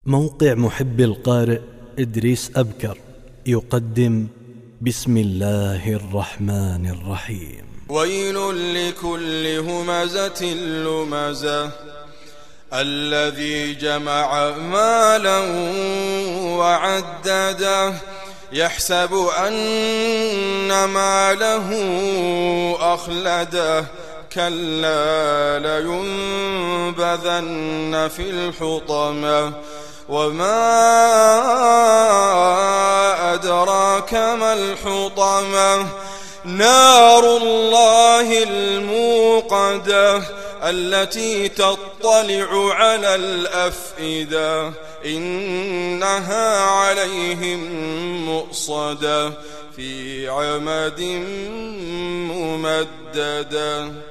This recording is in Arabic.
موقع محب القارئ إدريس أبكر يقدم بسم الله الرحمن الرحيم. ويل لكل همزة لمزة الذي جمع مالا وعدده يحسب أن ماله أخلده كلا لينبذن في الحطمة وما أدراك ما الحطمة نار الله الموقدة التي تطلع على الأفئدة إنها عليهم مؤصدة في عمد ممددة.